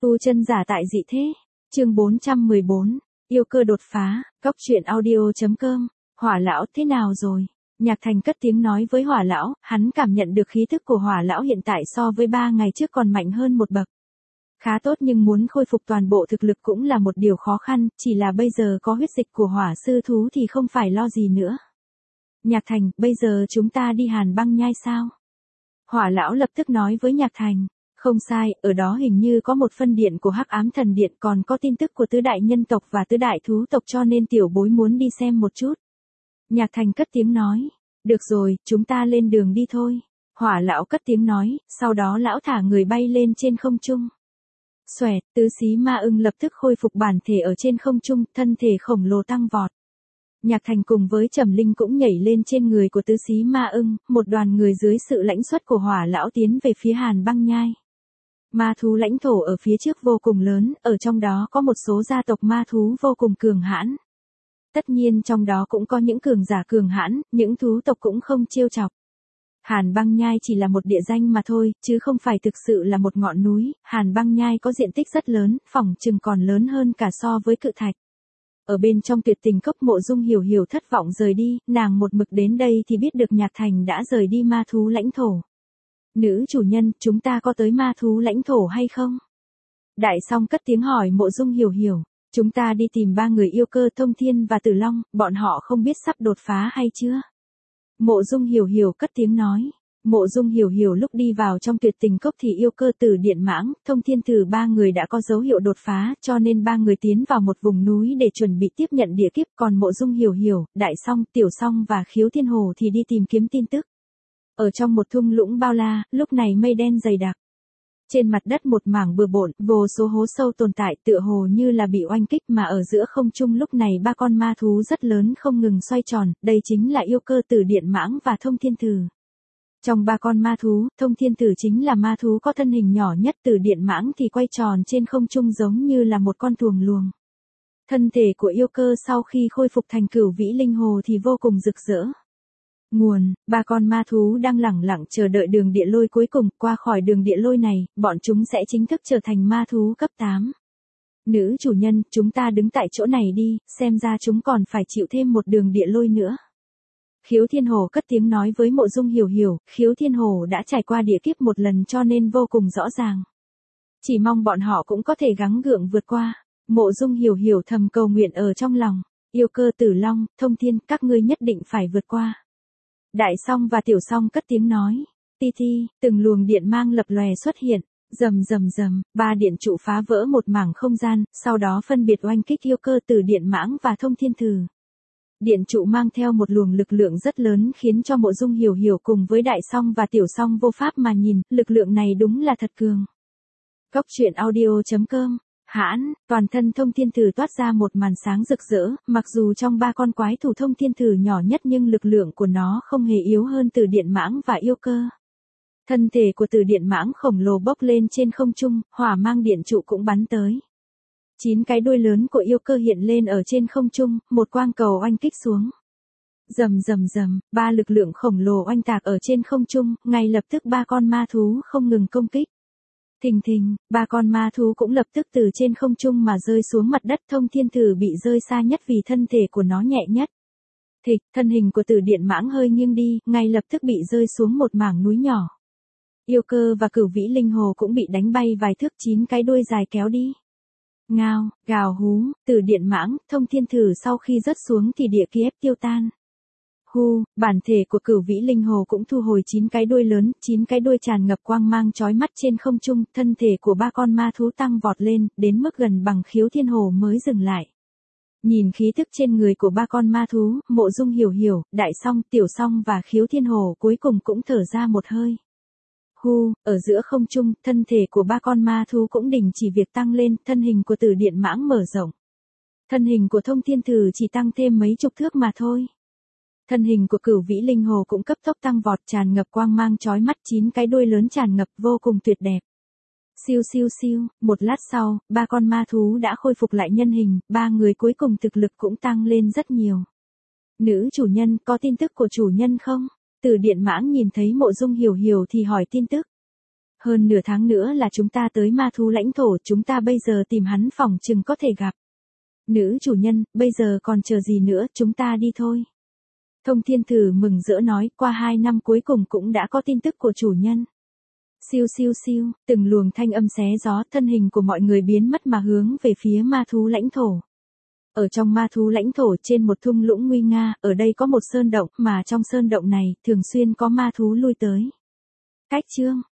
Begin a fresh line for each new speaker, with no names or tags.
Tu chân giả tại dị thế. Chương 414. Yêu cơ đột phá. Góc truyện audio.com. Hỏa lão thế nào rồi? Nhạc Thành cất tiếng nói với Hỏa lão, hắn cảm nhận được khí thức của Hỏa lão hiện tại so với 3 ngày trước còn mạnh hơn một bậc. Khá tốt, nhưng muốn khôi phục toàn bộ thực lực cũng là một điều khó khăn, chỉ là bây giờ có huyết dịch của Hỏa sư thú thì không phải lo gì nữa. Nhạc Thành, bây giờ chúng ta đi Hàn Băng Nhai sao? Hỏa lão lập tức nói với Nhạc Thành. Không sai, ở đó hình như có một phân điện của Hắc Ám Thần Điện, còn có tin tức của tứ đại nhân tộc và tứ đại thú tộc, cho nên tiểu bối muốn đi xem một chút. Nhạc Thành cất tiếng nói. Được rồi, chúng ta lên đường đi thôi. Hỏa lão cất tiếng nói, sau đó lão thả người bay lên trên không trung. Xoẹt, tứ xí ma ưng lập tức khôi phục bản thể ở trên không trung, thân thể khổng lồ tăng vọt. Nhạc Thành cùng với Trầm Linh cũng nhảy lên trên người của tứ xí ma ưng, một đoàn người dưới sự lãnh xuất của Hỏa lão tiến về phía Hàn Băng Nhai. Ma thú lãnh thổ ở phía trước vô cùng lớn, ở trong đó có một số gia tộc ma thú vô cùng cường hãn. Tất nhiên trong đó cũng có những cường giả cường hãn, những thú tộc cũng không trêu chọc. Hàn Băng Nhai chỉ là một địa danh mà thôi, chứ không phải thực sự là một ngọn núi. Hàn Băng Nhai có diện tích rất lớn, phỏng chừng còn lớn hơn cả so với Cự Thạch. Ở bên trong Tuyệt Tình Cốc, Mộ Dung Hiểu Hiểu thất vọng rời đi, nàng một mực đến đây thì biết được Nhạc Thành đã rời đi ma thú lãnh thổ. Nữ chủ nhân, chúng ta có tới ma thú lãnh thổ hay không? Đại Song cất tiếng hỏi Mộ Dung Hiểu Hiểu. Chúng ta đi tìm 3 người yêu cơ Thông Thiên và Tử Long, bọn họ không biết sắp đột phá hay chưa? Mộ Dung Hiểu Hiểu cất tiếng nói. Mộ Dung Hiểu Hiểu lúc đi vào trong Tuyệt Tình Cốc thì yêu cơ Tử Điện Mãng, Thông Thiên Tử 3 người đã có dấu hiệu đột phá, cho nên 3 người tiến vào một vùng núi để chuẩn bị tiếp nhận địa kiếp, còn Mộ Dung Hiểu Hiểu, Đại Song, Tiểu Song và Khiếu Thiên Hồ thì đi tìm kiếm tin tức. Ở trong một thung lũng bao la, lúc này mây đen dày đặc. Trên mặt đất một mảng bừa bộn, vô số hố sâu tồn tại, tựa hồ như là bị oanh kích, mà ở giữa không trung lúc này 3 con ma thú rất lớn không ngừng xoay tròn, đây chính là yêu cơ Tử Điện Mãng và Thông Thiên Tử. Trong 3 con ma thú, Thông Thiên Tử chính là ma thú có thân hình nhỏ nhất, Tử Điện Mãng thì quay tròn trên không trung giống như là một con thuồng luồng. Thân thể của yêu cơ sau khi khôi phục thành Cửu Vĩ Linh Hồ thì vô cùng rực rỡ. Nguồn, 3 con ma thú đang lẳng lặng chờ đợi đường địa lôi cuối cùng, qua khỏi đường địa lôi này, bọn chúng sẽ chính thức trở thành ma thú cấp 8. Nữ chủ nhân, chúng ta đứng tại chỗ này đi, xem ra chúng còn phải chịu thêm một đường địa lôi nữa. Khiếu Thiên Hồ cất tiếng nói với Mộ Dung Hiểu Hiểu, Khiếu Thiên Hồ đã trải qua địa kiếp một lần cho nên vô cùng rõ ràng. Chỉ mong bọn họ cũng có thể gắng gượng vượt qua. Mộ Dung Hiểu Hiểu thầm cầu nguyện ở trong lòng, yêu cơ Tử Long, Thông Thiên, các ngươi nhất định phải vượt qua. Đại Song và Tiểu Song cất tiếng nói. Ti ti, từng luồng điện mang lập lòe xuất hiện, rầm rầm rầm, 3 điện trụ phá vỡ một mảng không gian, sau đó phân biệt oanh kích yêu cơ Tử Điện Mãng và Thông Thiên Tử. Điện trụ mang theo một luồng lực lượng rất lớn khiến cho Mộ Dung Hiểu Hiểu cùng với Đại Song và Tiểu Song vô pháp mà nhìn, lực lượng này đúng là thật cường. Góc truyện audio.com. Hãn, toàn thân Thông Thiên Tử toát ra một màn sáng rực rỡ, mặc dù trong 3 con quái thủ Thông Thiên Tử nhỏ nhất nhưng lực lượng của nó không hề yếu hơn Tử Điện Mãng và yêu cơ. Thân thể của Tử Điện Mãng khổng lồ bốc lên trên không trung, hỏa mang điện trụ cũng bắn tới. 9 cái đuôi lớn của yêu cơ hiện lên ở trên không trung, một quang cầu oanh kích xuống. Rầm rầm rầm, 3 lực lượng khổng lồ oanh tạc ở trên không trung, ngay lập tức 3 con ma thú không ngừng công kích. Thình thình, 3 con ma thú cũng lập tức từ trên không trung mà rơi xuống mặt đất. Thông Thiên Tử bị rơi xa nhất vì thân thể của nó nhẹ nhất. Thịch, thân hình của Tử Điện Mãng hơi nghiêng đi, ngay lập tức bị rơi xuống một mảng núi nhỏ. Yêu cơ và Cửu Vĩ Linh Hồ cũng bị đánh bay vài thước, 9 cái đuôi dài kéo đi. Ngao, gào hú, Tử Điện Mãng, Thông Thiên Tử sau khi rớt xuống thì địa kiếp tiêu tan. Hu, bản thể của Cửu Vĩ Linh Hồ cũng thu hồi 9 cái đuôi lớn, 9 cái đuôi tràn ngập quang mang chói mắt trên không trung, thân thể của 3 con ma thú tăng vọt lên, đến mức gần bằng Khiếu Thiên Hồ mới dừng lại. Nhìn khí thức trên người của 3 con ma thú, Mộ Dung Hiểu Hiểu, Đại Song, Tiểu Song và Khiếu Thiên Hồ cuối cùng cũng thở ra một hơi. Hu, ở giữa không trung, thân thể của 3 con ma thú cũng đình chỉ việc tăng lên, thân hình của Tử Điện Mãng mở rộng. Thân hình của Thông Thiên Tử chỉ tăng thêm mấy chục thước mà thôi. Thân hình của Cửu Vĩ Linh Hồ cũng cấp tốc tăng vọt, tràn ngập quang mang chói mắt, 9 cái đuôi lớn tràn ngập vô cùng tuyệt đẹp. Siêu siêu siêu, một lát sau, 3 con ma thú đã khôi phục lại nhân hình, 3 người cuối cùng thực lực cũng tăng lên rất nhiều. Nữ chủ nhân, có tin tức của chủ nhân không? Tử Điện Mãng nhìn thấy Mộ Dung Hiểu Hiểu thì hỏi tin tức. Hơn nửa tháng nữa là chúng ta tới ma thú lãnh thổ, chúng ta bây giờ tìm hắn phỏng chừng có thể gặp. Nữ chủ nhân, bây giờ còn chờ gì nữa, chúng ta đi thôi. Thông Thiên Thử mừng rỡ nói, qua 2 năm cuối cùng cũng đã có tin tức của chủ nhân. Siêu siêu siêu, từng luồng thanh âm xé gió, thân hình của mọi người biến mất mà hướng về phía ma thú lãnh thổ. Ở trong ma thú lãnh thổ trên một thung lũng nguy nga, ở đây có một sơn động, mà trong sơn động này, thường xuyên có ma thú lui tới. Cách chương